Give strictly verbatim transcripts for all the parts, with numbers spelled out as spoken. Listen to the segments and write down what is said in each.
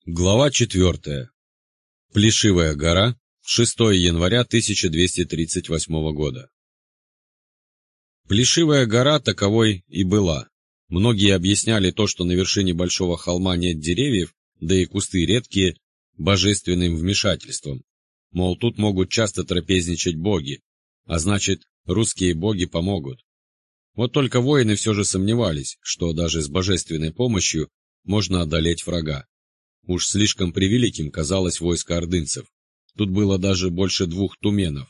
Глава четвертая. Плешивая гора. шестое января тысяча двести тридцать восьмого года. Плешивая гора таковой и была. Многие объясняли то, что на вершине большого холма нет деревьев, да и кусты редкие, божественным вмешательством. Мол, тут могут часто трапезничать боги, а значит, русские боги помогут. Вот только воины все же сомневались, что даже с божественной помощью можно одолеть врага. Уж слишком превеликим казалось войско ордынцев. Тут было даже больше двух туменов.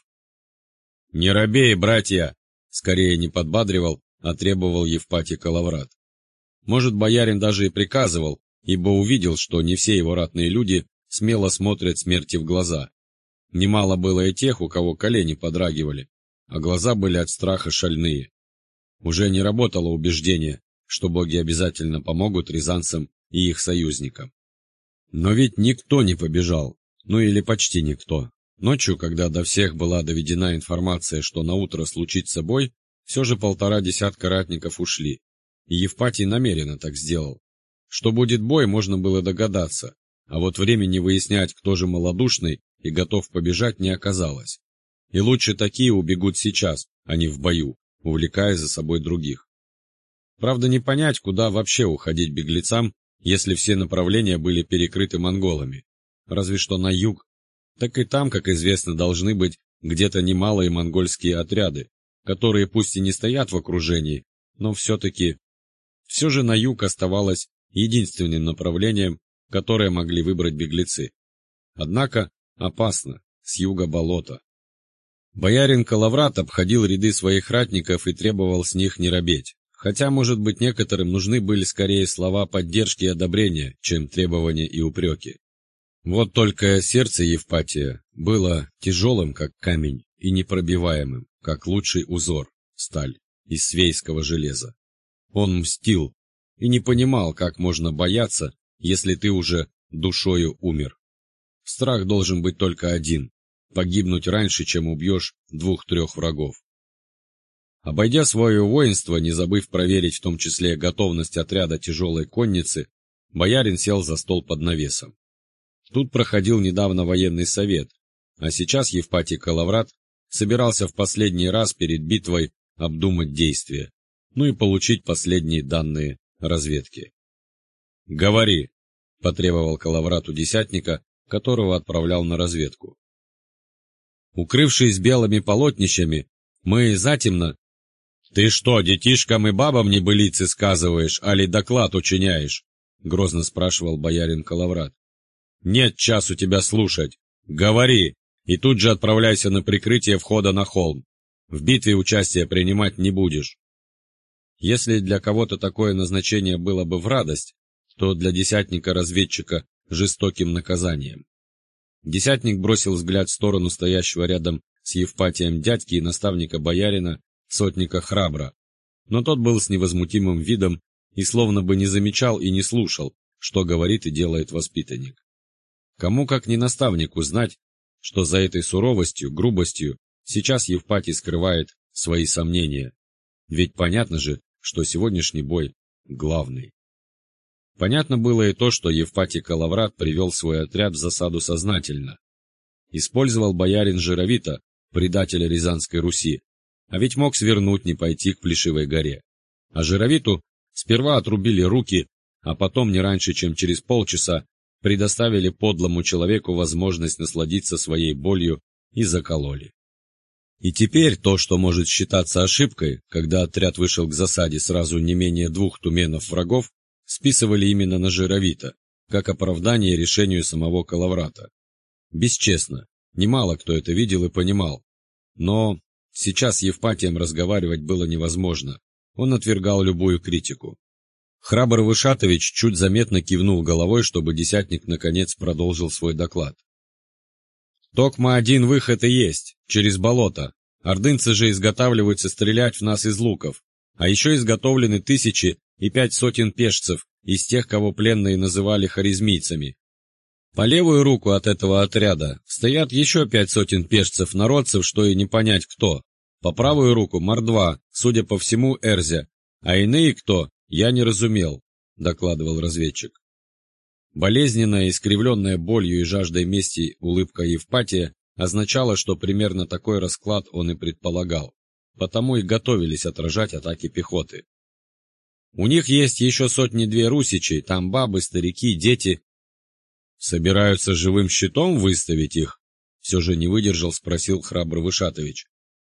«Не робей, братья!» — скорее не подбадривал, а требовал Евпатий Калаврат. Может, боярин даже и приказывал, ибо увидел, что не все его ратные люди смело смотрят смерти в глаза. Немало было и тех, у кого колени подрагивали, а глаза были от страха шальные. Уже не работало убеждение, что боги обязательно помогут рязанцам и их союзникам. Но ведь никто не побежал, ну или почти никто. Ночью, когда до всех была доведена информация, что наутро случится бой, все же полтора десятка ратников ушли, и Евпатий намеренно так сделал. Что будет бой, можно было догадаться, а вот времени выяснять, кто же малодушный и готов побежать, не оказалось. И лучше такие убегут сейчас, а не в бою, увлекая за собой других. Правда, не понять, куда вообще уходить беглецам, если все направления были перекрыты монголами, разве что на юг. Так и там, как известно, должны быть где-то немалые монгольские отряды, которые пусть и не стоят в окружении, но все-таки... Все же на юг оставалось единственным направлением, которое могли выбрать беглецы. Однако опасно, с юга болото. Боярин Калаврат обходил ряды своих ратников и требовал с них не робеть. Хотя, может быть, некоторым нужны были скорее слова поддержки и одобрения, чем требования и упреки. Вот только сердце Евпатия было тяжелым, как камень, и непробиваемым, как лучший узор, сталь, из свейского железа. Он мстил и не понимал, как можно бояться, если ты уже душою умер. Страх должен быть только один — погибнуть раньше, чем убьешь двух-трех врагов. Обойдя свое воинство, не забыв проверить в том числе готовность отряда тяжелой конницы, боярин сел за стол под навесом. Тут проходил недавно военный совет, а сейчас Евпатий Калаврат собирался в последний раз перед битвой обдумать действия, ну и получить последние данные разведки. «Говори», — потребовал Калаврат у десятника, которого отправлял на разведку. Укрывшись белыми полотнищами, мы затемно... «Ты что, детишкам и бабам небылицы сказываешь, али доклад учиняешь?» — грозно спрашивал боярин Калаврат. «Нет часу тебя слушать. Говори, и тут же отправляйся на прикрытие входа на холм. В битве участия принимать не будешь». Если для кого-то такое назначение было бы в радость, то для десятника-разведчика жестоким наказанием. Десятник бросил взгляд в сторону стоящего рядом с Евпатием дядьки и наставника боярина, сотника Храбра, но тот был с невозмутимым видом и словно бы не замечал и не слушал, что говорит и делает воспитанник. Кому как не наставнику знать, что за этой суровостью, грубостью сейчас Евпатий скрывает свои сомнения, ведь понятно же, что сегодняшний бой главный. Понятно было и то, что Евпатий Калаврат привел свой отряд в засаду сознательно. Использовал боярин Жировита, предателя Рязанской Руси, а ведь мог свернуть, не пойти к Плешивой горе. А Жировиту сперва отрубили руки, а потом не раньше, чем через полчаса, предоставили подлому человеку возможность насладиться своей болью и закололи. И теперь то, что может считаться ошибкой, когда отряд вышел к засаде сразу не менее двух туменов врагов, списывали именно на Жировита, как оправдание решению самого Калаврата. Бесчестно, немало кто это видел и понимал, но... Сейчас с Евпатием разговаривать было невозможно, он отвергал любую критику. Храбр Вышатович чуть заметно кивнул головой, чтобы десятник наконец продолжил свой доклад. «Токма один выход и есть, через болото. Ордынцы же изготавливаются стрелять в нас из луков, а еще изготовлены тысячи и пять сотен пешцев из тех, кого пленные называли харизмийцами. По левую руку от этого отряда стоят еще пять сотен пешцев-народцев, что и не понять кто. По правую руку мордва, судя по всему, Эрзя, а иные кто, я не разумел», — докладывал разведчик. Болезненная, искривленная болью и жаждой мести улыбка Евпатия означала, что примерно такой расклад он и предполагал, потому и готовились отражать атаки пехоты. У них есть еще сотни-две русичей, там бабы, старики, дети. Собираются живым щитом выставить их? Все же не выдержал, спросил храбрый Вышатович.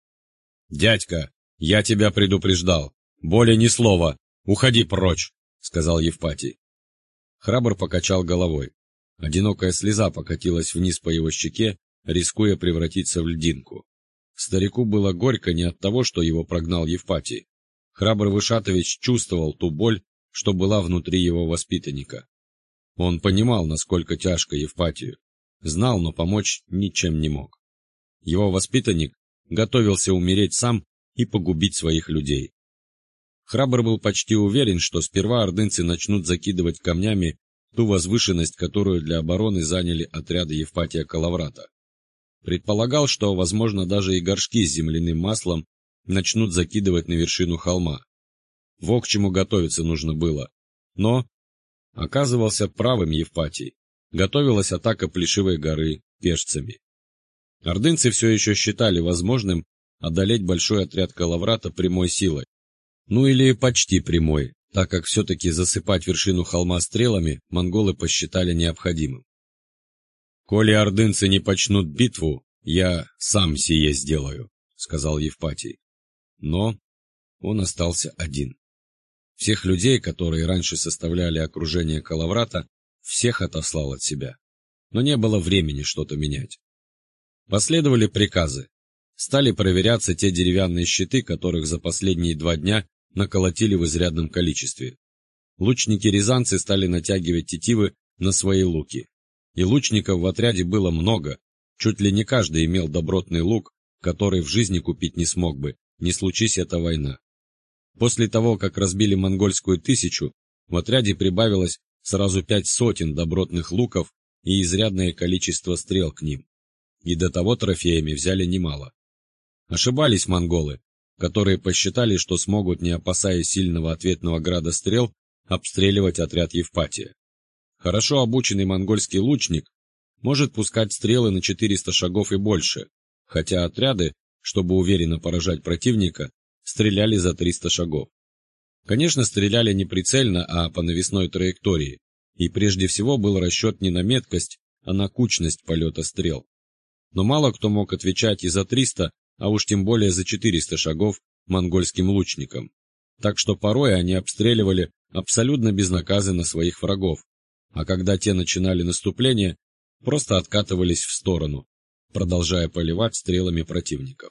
Дядька, я тебя предупреждал. Более ни слова. Уходи прочь, сказал Евпатий. Храбр покачал головой. Одинокая слеза покатилась вниз по его щеке, рискуя превратиться в льдинку. Старику было горько не от того, что его прогнал Евпатий. Храбр Вышатович чувствовал ту боль, что была внутри его воспитанника. Он понимал, насколько тяжко Евпатию. Знал, но помочь ничем не мог. Его воспитанник готовился умереть сам и погубить своих людей. Храбр был почти уверен, что сперва ордынцы начнут закидывать камнями ту возвышенность, которую для обороны заняли отряды Евпатия Калаврата. Предполагал, что, возможно, даже и горшки с земляным маслом начнут закидывать на вершину холма. Во к чему готовиться нужно было. Но оказывался правым Евпатий. Готовилась атака Плешивой горы пешцами. Ордынцы все еще считали возможным одолеть большой отряд Калаврата прямой силой. Ну или почти прямой, так как все-таки засыпать вершину холма стрелами монголы посчитали необходимым. «Коли ордынцы не почнут битву, я сам сие сделаю», — сказал Евпатий. Но он остался один. Всех людей, которые раньше составляли окружение Калаврата, всех отослал от себя. Но не было времени что-то менять. Последовали приказы. Стали проверяться те деревянные щиты, которых за последние два дня наколотили в изрядном количестве. Лучники-рязанцы стали натягивать тетивы на свои луки. И лучников в отряде было много, чуть ли не каждый имел добротный лук, который в жизни купить не смог бы, не случись эта война. После того, как разбили монгольскую тысячу, в отряде прибавилось сразу пять сотен добротных луков и изрядное количество стрел к ним. И до того трофеями взяли немало. Ошибались монголы, которые посчитали, что смогут, не опасаясь сильного ответного града стрел, обстреливать отряд Евпатия. Хорошо обученный монгольский лучник может пускать стрелы на четыреста шагов и больше, хотя отряды, чтобы уверенно поражать противника, стреляли за триста шагов. Конечно, стреляли не прицельно, а по навесной траектории, и прежде всего был расчет не на меткость, а на кучность полета стрел. Но мало кто мог отвечать и за триста, а уж тем более за четыреста шагов монгольским лучникам. Так что порой они обстреливали абсолютно безнаказанно своих врагов, а когда те начинали наступление, просто откатывались в сторону, продолжая поливать стрелами противников.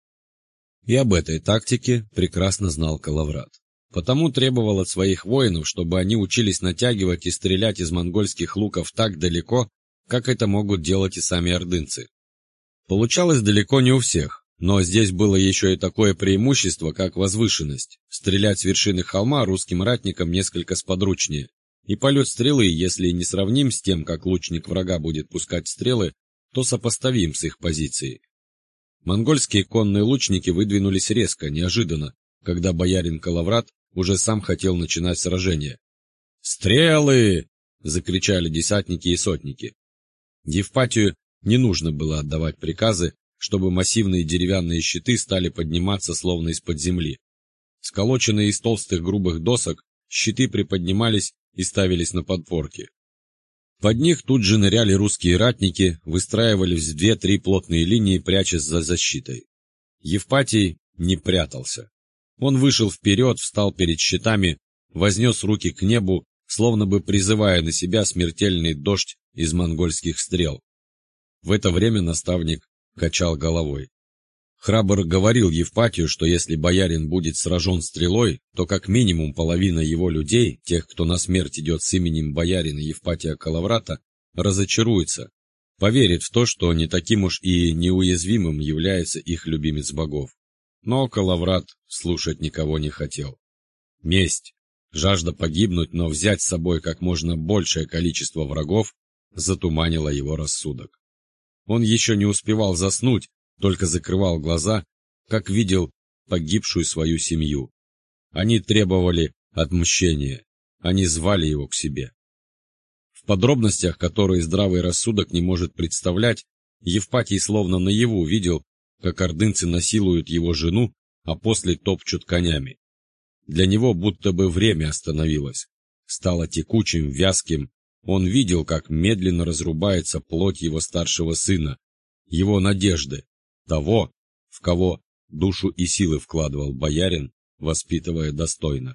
И об этой тактике прекрасно знал Калаврат. Потому требовал от своих воинов, чтобы они учились натягивать и стрелять из монгольских луков так далеко, как это могут делать и сами ордынцы. Получалось далеко не у всех, но здесь было еще и такое преимущество, как возвышенность. Стрелять с вершины холма русским ратникам несколько сподручнее, и полет стрелы, если не сравним с тем, как лучник врага будет пускать стрелы, то сопоставим с их позицией. Монгольские конные лучники выдвинулись резко, неожиданно, когда боярин Калаврат уже сам хотел начинать сражение. «Стрелы!» — закричали десятники и сотники. Евпатию не нужно было отдавать приказы, чтобы массивные деревянные щиты стали подниматься словно из-под земли. Сколоченные из толстых грубых досок, щиты приподнимались и ставились на подпорки. Под них тут же ныряли русские ратники, выстраивались в две-три плотные линии, прячась за защитой. Евпатий не прятался. Он вышел вперед, встал перед щитами, вознес руки к небу, словно бы призывая на себя смертельный дождь из монгольских стрел. В это время наставник качал головой. Храбр говорил Евпатию, что если боярин будет сражен стрелой, то как минимум половина его людей, тех, кто на смерть идет с именем боярина Евпатия Калаврата, разочаруется, поверит в то, что не таким уж и неуязвимым является их любимец богов. Но Калаврат слушать никого не хотел. Месть, жажда погибнуть, но взять с собой как можно большее количество врагов, затуманила его рассудок. Он еще не успевал заснуть, только закрывал глаза, как видел погибшую свою семью. Они требовали отмщения, они звали его к себе. В подробностях, которые здравый рассудок не может представлять, Евпатий словно наяву видел, как ордынцы насилуют его жену, а после топчут конями. Для него будто бы время остановилось, стало текучим, вязким. Он видел, как медленно разрубается плоть его старшего сына, его надежды, того, в кого душу и силы вкладывал боярин, воспитывая достойно.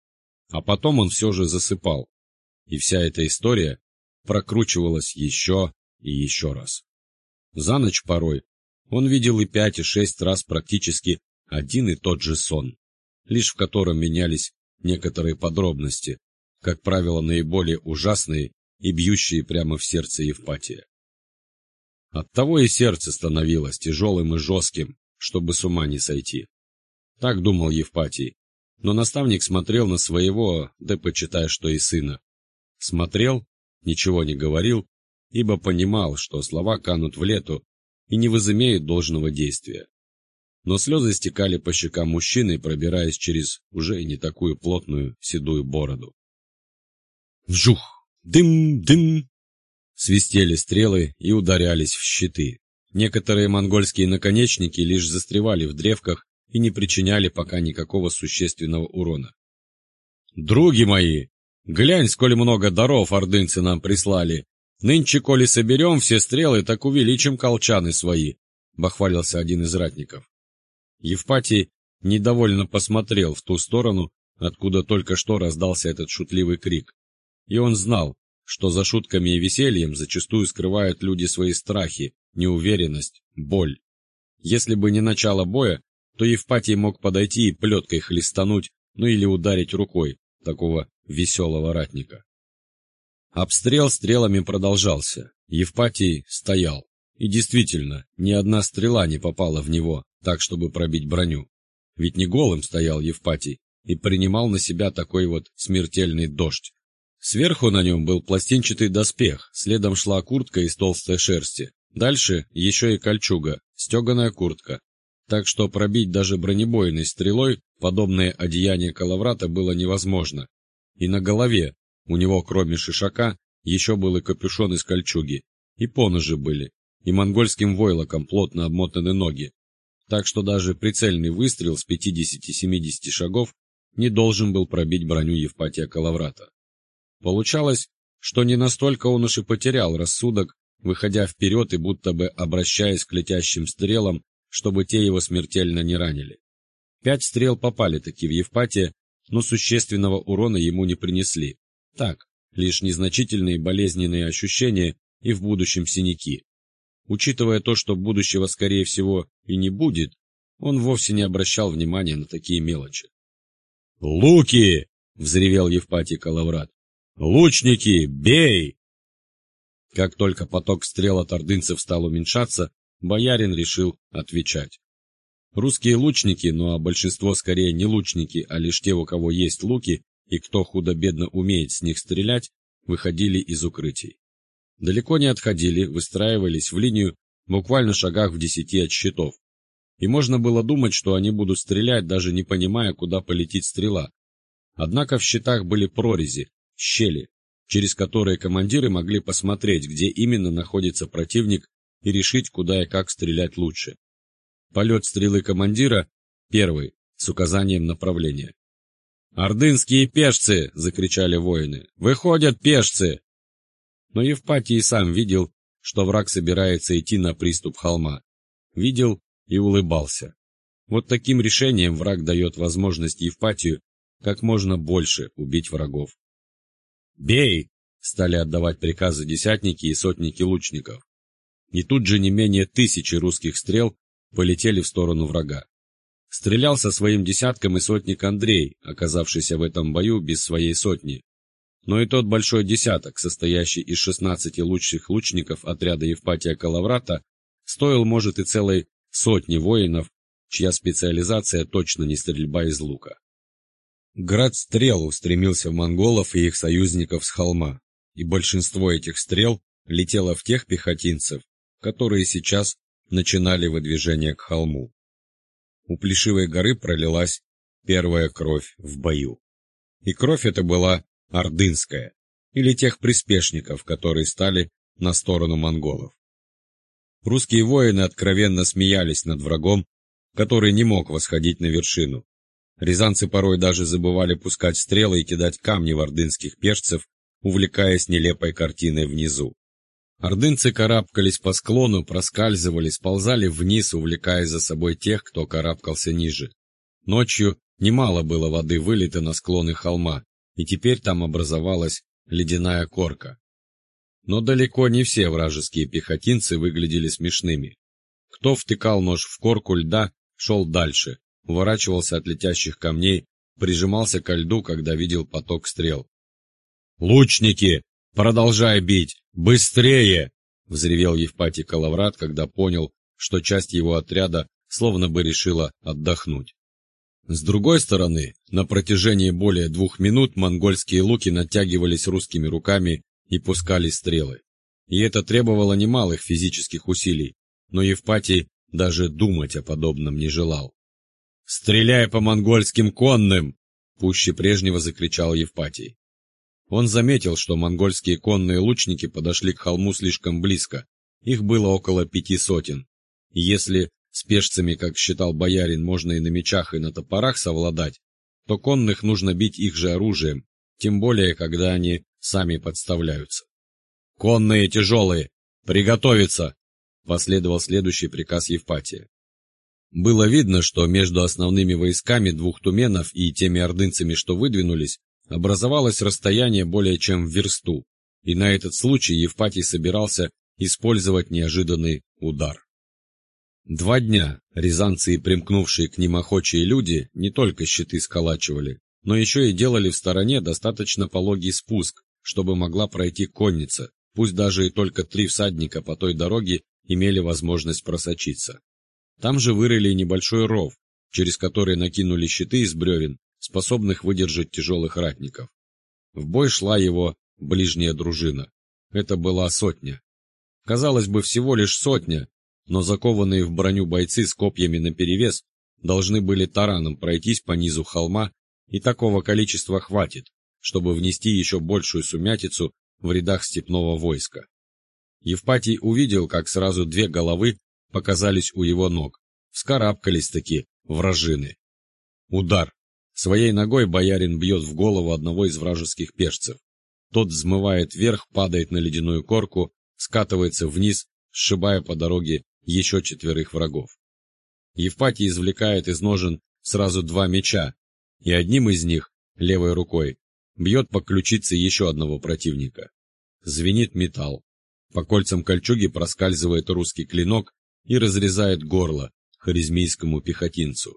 А потом он все же засыпал, и вся эта история прокручивалась еще и еще раз. За ночь порой он видел и пять, и шесть раз практически один и тот же сон, лишь в котором менялись некоторые подробности, как правило, наиболее ужасные и бьющие прямо в сердце Евпатия. Оттого и сердце становилось тяжелым и жестким, чтобы с ума не сойти. Так думал Евпатий, но наставник смотрел на своего, да почитай, что и сына. Смотрел, ничего не говорил, ибо понимал, что слова канут в лету и не возымеют должного действия. Но слезы стекали по щекам мужчины, пробираясь через уже и не такую плотную седую бороду. Вжух! Дым! Дым! Свистели стрелы и ударялись в щиты. Некоторые монгольские наконечники лишь застревали в древках и не причиняли пока никакого существенного урона. «Други мои, глянь, сколь много даров ордынцы нам прислали! Нынче, коли соберем все стрелы, так увеличим колчаны свои!» — бахвалился один из ратников. Евпатий недовольно посмотрел в ту сторону, откуда только что раздался этот шутливый крик. И он знал, что за шутками и весельем зачастую скрывают люди свои страхи, неуверенность, боль. Если бы не начало боя, то Евпатий мог подойти и плеткой хлестануть, ну или ударить рукой такого веселого ратника. Обстрел стрелами продолжался. Евпатий стоял. И действительно, ни одна стрела не попала в него, так, чтобы пробить броню. Ведь не голым стоял Евпатий и принимал на себя такой вот смертельный дождь. Сверху на нем был пластинчатый доспех, следом шла куртка из толстой шерсти. Дальше еще и кольчуга, стеганая куртка. Так что пробить даже бронебойной стрелой подобное одеяние Калаврата было невозможно. И на голове у него, кроме шишака, еще был и капюшон из кольчуги, и поножи были, и монгольским войлоком плотно обмотаны ноги. Так что даже прицельный выстрел с пятидесяти-семидесяти шагов не должен был пробить броню Евпатия Калаврата. Получалось, что не настолько он уж и потерял рассудок, выходя вперед и будто бы обращаясь к летящим стрелам, чтобы те его смертельно не ранили. Пять стрел попали-таки в Евпатия, но существенного урона ему не принесли. Так, лишь незначительные болезненные ощущения и в будущем синяки. Учитывая то, что будущего, скорее всего, и не будет, он вовсе не обращал внимания на такие мелочи. «Луки!» — взревел Евпатий Калаврат. «Лучники, бей!» Как только поток стрел от ордынцев стал уменьшаться, боярин решил отвечать. Русские лучники, ну а большинство скорее не лучники, а лишь те, у кого есть луки, и кто худо-бедно умеет с них стрелять, выходили из укрытий. Далеко не отходили, выстраивались в линию, буквально шагах в десяти от щитов. И можно было думать, что они будут стрелять, даже не понимая, куда полетит стрела. Однако в щитах были прорези, щели, через которые командиры могли посмотреть, где именно находится противник, и решить, куда и как стрелять лучше. Полет стрелы командира — первый, с указанием направления. «Ордынские пешцы!» — закричали воины. «Выходят пешцы!» Но Евпатий и сам видел, что враг собирается идти на приступ холма. Видел и улыбался. Вот таким решением враг дает возможность Евпатию как можно больше убить врагов. «Бей!» — стали отдавать приказы десятники и сотники лучников. И тут же не менее тысячи русских стрел полетели в сторону врага. Стрелял со своим десятком и сотник Андрей, оказавшийся в этом бою без своей сотни. Но и тот большой десяток, состоящий из шестнадцати лучших лучников отряда Евпатия Калаврата, стоил, может, и целой сотни воинов, чья специализация точно не стрельба из лука. Град стрел устремился в монголов и их союзников с холма, и большинство этих стрел летело в тех пехотинцев, которые сейчас начинали выдвижение к холму. У Плешивой горы пролилась первая кровь в бою. И кровь эта была ордынская. или тех приспешников, которые стали на сторону монголов. Русские воины откровенно смеялись над врагом, который не мог восходить на вершину. Рязанцы порой даже забывали пускать стрелы и кидать камни в ордынских пешцев, увлекаясь нелепой картиной внизу. Ордынцы карабкались по склону, проскальзывали, сползали вниз, увлекая за собой тех, кто карабкался ниже. Ночью немало было воды вылито на склоны холма, и теперь там образовалась ледяная корка. Но далеко не все вражеские пехотинцы выглядели смешными. Кто втыкал нож в корку льда, шел дальше, уворачивался от летящих камней, прижимался ко льду, когда видел поток стрел. «Лучники! Продолжай бить! Быстрее!» — взревел Евпатий Калаврат, когда понял, что часть его отряда словно бы решила отдохнуть. С другой стороны, на протяжении более двух минут монгольские луки натягивались русскими руками и пускали стрелы. И это требовало немалых физических усилий, но Евпатий даже думать о подобном не желал. «Стреляй по монгольским конным!» — пуще прежнего закричал Евпатий. Он заметил, что монгольские конные лучники подошли к холму слишком близко, их было около пяти сотен. И если с пешцами, как считал боярин, можно и на мечах, и на топорах совладать, то конных нужно бить их же оружием, тем более, когда они сами подставляются. «Конные тяжелые! Приготовиться!» — последовал следующий приказ Евпатия. Было видно, что между основными войсками двух туменов и теми ордынцами, что выдвинулись, образовалось расстояние более чем в версту, и на этот случай Евпатий собирался использовать неожиданный удар. Два дня рязанцы и примкнувшие к ним охочие люди не только щиты сколачивали, но еще и делали в стороне достаточно пологий спуск, чтобы могла пройти конница, пусть даже и только три всадника по той дороге имели возможность просочиться. Там же вырыли небольшой ров, через который накинули щиты из бревен, способных выдержать тяжелых ратников. В бой шла его ближняя дружина. Это была сотня. Казалось бы, всего лишь сотня, но закованные в броню бойцы с копьями наперевес должны были тараном пройтись по низу холма, и такого количества хватит, чтобы внести еще большую сумятицу в рядах степного войска. Евпатий увидел, как сразу две головы показались у его ног, вскарабкались-таки вражины. Удар. Своей ногой боярин бьет в голову одного из вражеских пешцев. Тот взмывает вверх, падает на ледяную корку, скатывается вниз, сшибая по дороге еще четверых врагов. Евпатий извлекает из ножен сразу два меча, и одним из них, левой рукой, бьет по ключице еще одного противника. Звенит металл. По кольцам кольчуги проскальзывает русский клинок и разрезает горло хорезмийскому пехотинцу.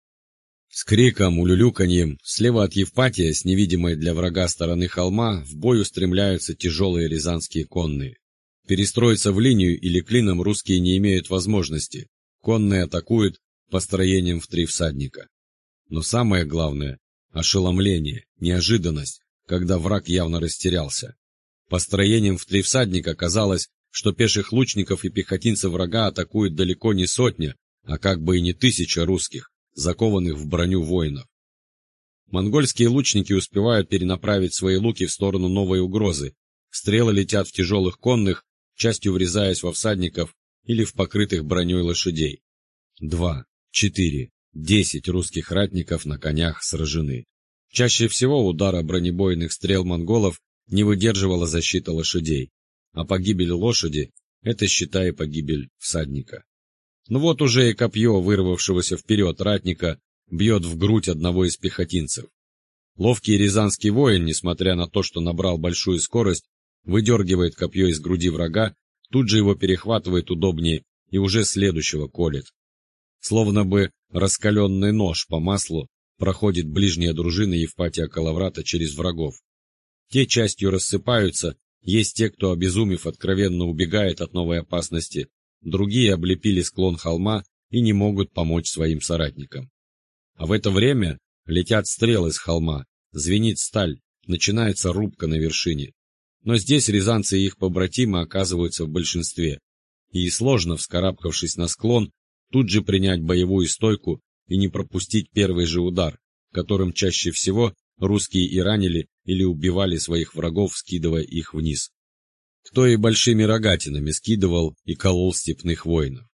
С криком, улюлюканьем, слева от Евпатия, с невидимой для врага стороны холма, в бой устремляются тяжелые рязанские конные. Перестроиться в линию или клином русские не имеют возможности. Конные атакуют построением в три всадника. Но самое главное – ошеломление, неожиданность, когда враг явно растерялся. Построением в три всадника казалось, что пеших лучников и пехотинцев врага атакуют далеко не сотня, а как бы и не тысяча русских, закованных в броню воинов. Монгольские лучники успевают перенаправить свои луки в сторону новой угрозы. Стрелы летят в тяжелых конных, частью врезаясь во всадников или в покрытых броней лошадей. Два, четыре, десять русских ратников на конях сражены. Чаще всего удара бронебойных стрел монголов не выдерживала защита лошадей, а погибель лошади – это, считай, погибель всадника. Но вот уже и копье вырвавшегося вперед ратника бьет в грудь одного из пехотинцев. Ловкий рязанский воин, несмотря на то, что набрал большую скорость, выдергивает копье из груди врага, тут же его перехватывает удобнее и уже следующего колет. Словно бы раскаленный нож по маслу проходит ближняя дружина Евпатия Калаврата через врагов. Те частью рассыпаются, есть те, кто, обезумев, откровенно убегает от новой опасности, другие облепили склон холма и не могут помочь своим соратникам. А в это время летят стрелы с холма, звенит сталь, начинается рубка на вершине. Но здесь рязанцы и их побратимы оказываются в большинстве, и сложно, вскарабкавшись на склон, тут же принять боевую стойку и не пропустить первый же удар, которым чаще всего русские и ранили или убивали своих врагов, скидывая их вниз. Кто и большими рогатинами скидывал и колол степных воинов.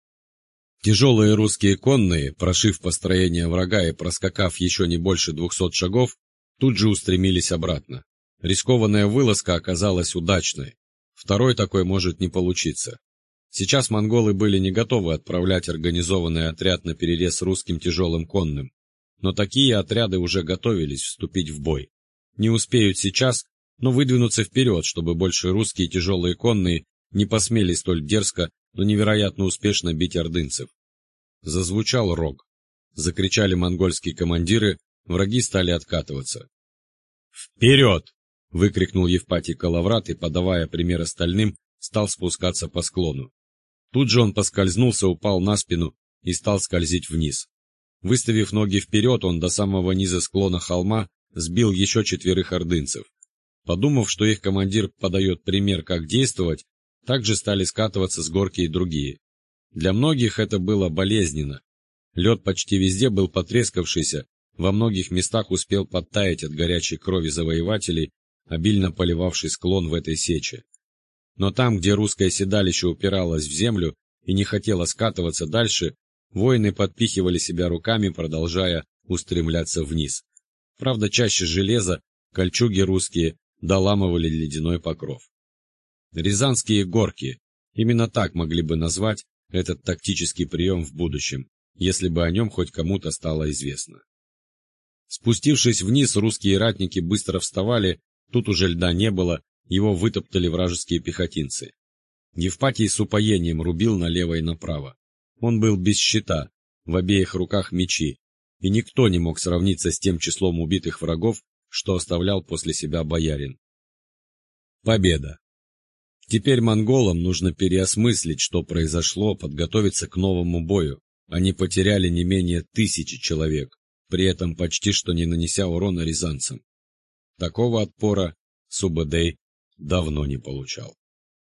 Тяжелые русские конные, прошив построение врага и проскакав еще не больше двухсот шагов, тут же устремились обратно. Рискованная вылазка оказалась удачной. Второй такой может не получиться. Сейчас монголы были не готовы отправлять организованный отряд на перерез русским тяжелым конным, но такие отряды уже готовились вступить в бой. Не успеют сейчас, но выдвинуться вперед, чтобы больше русские тяжелые конные не посмели столь дерзко, но невероятно успешно бить ордынцев. Зазвучал рог. Закричали монгольские командиры, враги стали откатываться. «Вперед!» — выкрикнул Евпатий Калаврат и, подавая пример остальным, стал спускаться по склону. Тут же он поскользнулся, упал на спину и стал скользить вниз. Выставив ноги вперед, он до самого низа склона холма сбил еще четверых ордынцев. Подумав, что их командир подает пример, как действовать, также стали скатываться с горки и другие. Для многих это было болезненно. Лед почти везде был потрескавшийся, во многих местах успел подтаять от горячей крови завоевателей, обильно поливавший склон в этой сече. Но там, где русское седалище упиралось в землю и не хотело скатываться дальше, воины подпихивали себя руками, продолжая устремляться вниз. Правда, чаще железа, кольчуги русские доламывали ледяной покров. Рязанские горки. Именно так могли бы назвать этот тактический прием в будущем, если бы о нем хоть кому-то стало известно. Спустившись вниз, русские ратники быстро вставали, тут уже льда не было, его вытоптали вражеские пехотинцы. Евпатий с упоением рубил налево и направо. Он был без щита, в обеих руках мечи, и никто не мог сравниться с тем числом убитых врагов, что оставлял после себя боярин. Победа. Теперь монголам нужно переосмыслить, что произошло, подготовиться к новому бою. Они потеряли не менее тысячи человек, при этом почти что не нанеся урона рязанцам. Такого отпора Субэдэй давно не получал.